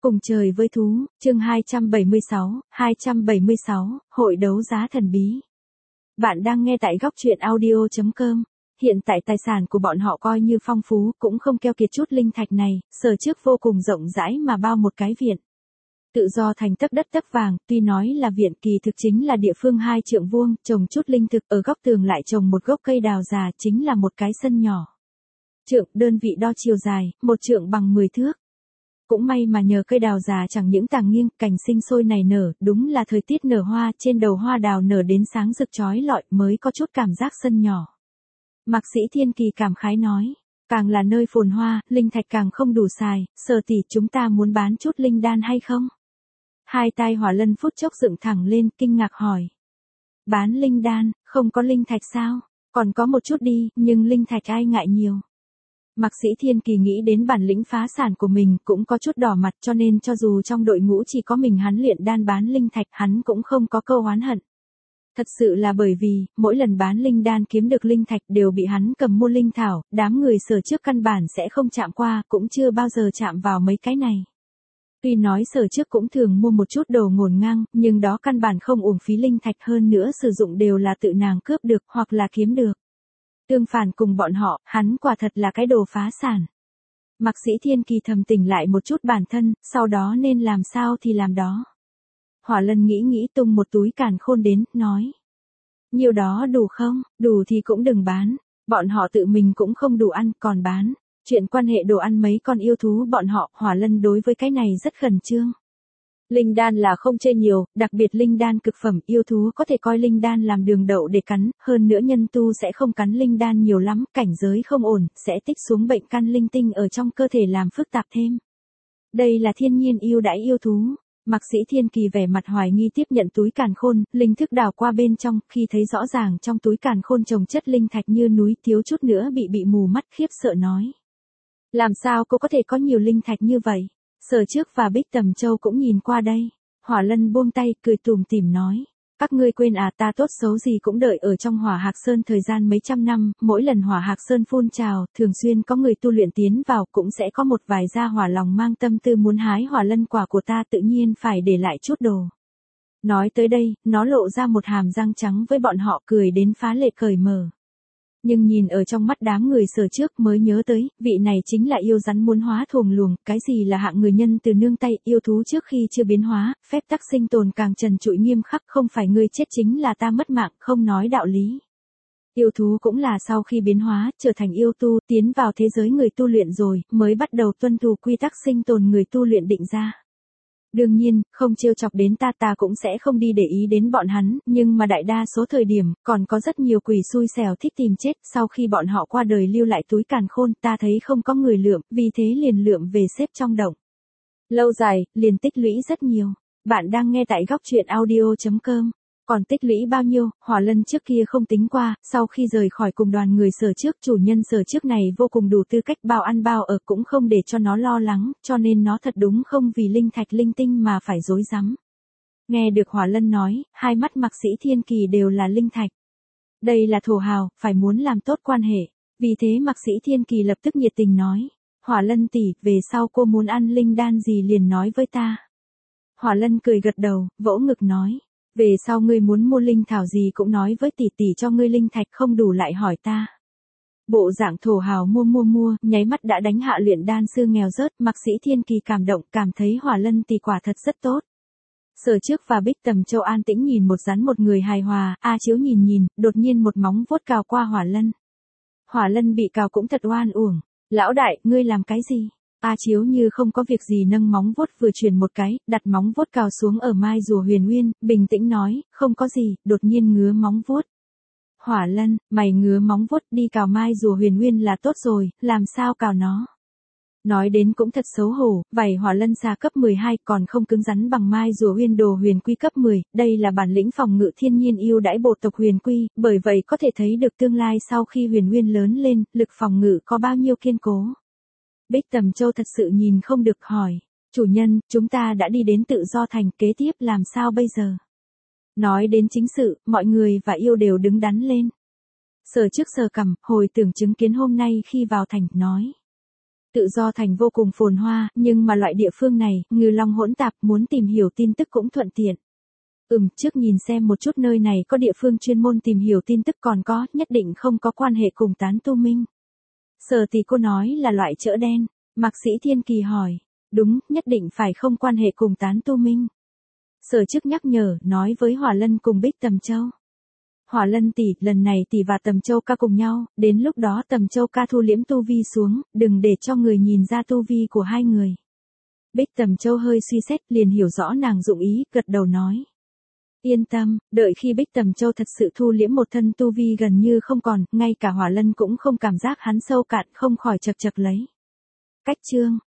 Cùng trời với thú, chương 276, hội đấu giá thần bí. Bạn đang nghe tại góc truyện audio.com. Hiện tại tài sản của bọn họ coi như phong phú, cũng không keo kiệt chút linh thạch này, sở trước vô cùng rộng rãi mà bao một cái viện. Tự do thành tấc đất tấc vàng, tuy nói là viện kỳ thực chính là địa phương 2 trượng vuông, trồng chút linh thực, ở góc tường lại trồng một gốc cây đào già, chính là một cái sân nhỏ. Trượng, đơn vị đo chiều dài, 1 trượng bằng 10 thước. Cũng may mà nhờ cây đào già chẳng những tàng nghiêng, cành sinh sôi nảy nở, đúng là thời tiết nở hoa, trên đầu hoa đào nở đến sáng rực chói lọi mới có chút cảm giác sân nhỏ. Mạc Sĩ Thiên Kỳ cảm khái nói, càng là nơi phồn hoa, linh thạch càng không đủ xài, Sở tỷ chúng ta muốn bán chút linh đan hay không? Hai tai Hỏa Lân phút chốc dựng thẳng lên, kinh ngạc hỏi. Bán linh đan, không có linh thạch sao? Còn có một chút đi, nhưng linh thạch ai ngại nhiều. Mạc Sĩ Thiên Kỳ nghĩ đến bản lĩnh phá sản của mình cũng có chút đỏ mặt, cho nên cho dù trong đội ngũ chỉ có mình hắn luyện đan bán linh thạch, hắn cũng không có câu oán hận. Thật sự là bởi vì, mỗi lần bán linh đan kiếm được linh thạch đều bị hắn cầm mua linh thảo, đám người Sở trước căn bản sẽ không chạm qua, cũng chưa bao giờ chạm vào mấy cái này. Tuy nói Sở trước cũng thường mua một chút đồ ngổn ngang, nhưng đó căn bản không uổng phí linh thạch, hơn nữa sử dụng đều là tự nàng cướp được hoặc là kiếm được. Tương phản cùng bọn họ, hắn quả thật là cái đồ phá sản. Mạc Sĩ Thiên Kỳ thầm tỉnh lại một chút bản thân, sau đó nên làm sao thì làm đó. Hỏa Lân nghĩ tung một túi càn khôn đến, nói. Nhiều đó đủ không? Đủ thì cũng đừng bán. Bọn họ tự mình cũng không đủ ăn, còn bán. Chuyện quan hệ đồ ăn mấy con yêu thú bọn họ, Hỏa Lân đối với cái này rất khẩn trương. Linh đan là không chê nhiều, đặc biệt linh đan cực phẩm, yêu thú có thể coi linh đan làm đường đậu để cắn, hơn nữa nhân tu sẽ không cắn linh đan nhiều lắm, cảnh giới không ổn, sẽ tích xuống bệnh căn linh tinh ở trong cơ thể làm phức tạp thêm. Đây là thiên nhiên ưu đãi yêu thú. Mạc Sĩ Thiên Kỳ vẻ mặt hoài nghi tiếp nhận túi càn khôn, linh thức đảo qua bên trong, khi thấy rõ ràng trong túi càn khôn trồng chất linh thạch như núi, thiếu chút nữa bị mù mắt, khiếp sợ nói. Làm sao cô có thể có nhiều linh thạch như vậy? Sở trước và Bích Tầm Châu cũng nhìn qua đây. Hỏa Lân buông tay, cười tủm tỉm nói. Các ngươi quên à, ta tốt xấu gì cũng đợi ở trong Hỏa Hạc Sơn thời gian mấy trăm năm, mỗi lần Hỏa Hạc Sơn phun trào, thường xuyên có người tu luyện tiến vào, cũng sẽ có một vài gia hỏa lòng mang tâm tư muốn hái hỏa lân quả của ta, tự nhiên phải để lại chút đồ. Nói tới đây, nó lộ ra một hàm răng trắng với bọn họ, cười đến phá lệ cởi mở. Nhưng nhìn ở trong mắt đám người Sở trước mới nhớ tới, vị này chính là yêu rắn muốn hóa thuồng luồng, cái gì là hạng người nhân từ nương tay, yêu thú trước khi chưa biến hóa, phép tắc sinh tồn càng trần trụi nghiêm khắc, không phải ngươi chết chính là ta mất mạng, không nói đạo lý. Yêu thú cũng là sau khi biến hóa, trở thành yêu tu, tiến vào thế giới người tu luyện rồi, mới bắt đầu tuân thủ quy tắc sinh tồn người tu luyện định ra. Đương nhiên, không trêu chọc đến ta cũng sẽ không đi để ý đến bọn hắn, nhưng mà đại đa số thời điểm, còn có rất nhiều quỷ xui xẻo thích tìm chết, sau khi bọn họ qua đời lưu lại túi càn khôn, ta thấy không có người lượm, vì thế liền lượm về xếp trong động. Lâu dài, liền tích lũy rất nhiều. Bạn đang nghe tại góc truyện audio.com. Còn tích lũy bao nhiêu, Hỏa Lân trước kia không tính qua, sau khi rời khỏi cùng đoàn người Sở trước, chủ nhân Sở trước này vô cùng đủ tư cách bao ăn bao ở, cũng không để cho nó lo lắng, cho nên nó thật đúng không vì linh thạch linh tinh mà phải rối rắm. Nghe được Hỏa Lân nói, hai mắt Mạc Sĩ Thiên Kỳ đều là linh thạch. Đây là thổ hào, phải muốn làm tốt quan hệ. Vì thế Mạc Sĩ Thiên Kỳ lập tức nhiệt tình nói, Hỏa Lân tỷ, về sau cô muốn ăn linh đan gì liền nói với ta. Hỏa Lân cười gật đầu, vỗ ngực nói. Về sau ngươi muốn mua linh thảo gì cũng nói với tỷ tỷ, cho ngươi linh thạch không đủ lại hỏi ta. Bộ dạng thổ hào mua, nháy mắt đã đánh hạ luyện đan sư nghèo rớt, Mạc Sĩ Thiên Kỳ cảm động, cảm thấy Hỏa Lân tỷ quả thật rất tốt. Sở trước và Bích Tầm Châu an tĩnh nhìn một rắn một người hài hòa, A Chiếu nhìn, đột nhiên một móng vuốt cào qua Hỏa Lân. Hỏa Lân bị cào cũng thật oan uổng. Lão đại, ngươi làm cái gì? A Chiếu như không có việc gì nâng móng vuốt vừa chuyển một cái, đặt móng vuốt cào xuống ở mai rùa Huyền Nguyên, bình tĩnh nói, không có gì, đột nhiên ngứa móng vuốt. Hỏa Lân, mày ngứa móng vuốt đi cào mai rùa Huyền Nguyên là tốt rồi, làm sao cào nó? Nói đến cũng thật xấu hổ, vảy Hỏa Lân xà cấp 12 còn không cứng rắn bằng mai rùa Huyền Đồ Huyền Quy cấp 10, đây là bản lĩnh phòng ngự thiên nhiên ưu đãi bộ tộc Huyền Quy, bởi vậy có thể thấy được tương lai sau khi Huyền Nguyên lớn lên, lực phòng ngự có bao nhiêu kiên cố. Bích Tầm Châu thật sự nhìn không được hỏi, chủ nhân, chúng ta đã đi đến tự do thành, kế tiếp làm sao bây giờ? Nói đến chính sự, mọi người và yêu đều đứng đắn lên. Sở trước sờ cằm, hồi tưởng chứng kiến hôm nay khi vào thành, nói. Tự do thành vô cùng phồn hoa, nhưng mà loại địa phương này, ngư long hỗn tạp, muốn tìm hiểu tin tức cũng thuận tiện. Trước nhìn xem một chút nơi này có địa phương chuyên môn tìm hiểu tin tức còn có, nhất định không có quan hệ cùng tán tu minh. Sở tỷ cô nói là loại chợ đen. Mạc Sĩ Thiên Kỳ hỏi. Đúng, nhất định phải không quan hệ cùng tán tu minh. Sở Chức nhắc nhở, nói với Hỏa Lân cùng Bích Tầm Châu. Hỏa Lân tỷ, lần này tỷ và Tầm Châu ca cùng nhau, đến lúc đó Tầm Châu ca thu liễm tu vi xuống, đừng để cho người nhìn ra tu vi của hai người. Bích Tầm Châu hơi suy xét, liền hiểu rõ nàng dụng ý, gật đầu nói. Yên tâm, đợi khi Bích Tầm Châu thật sự thu liễm một thân tu vi gần như không còn, ngay cả Hỏa Lân cũng không cảm giác hắn sâu cạn, không khỏi chật chật lấy. Cách chương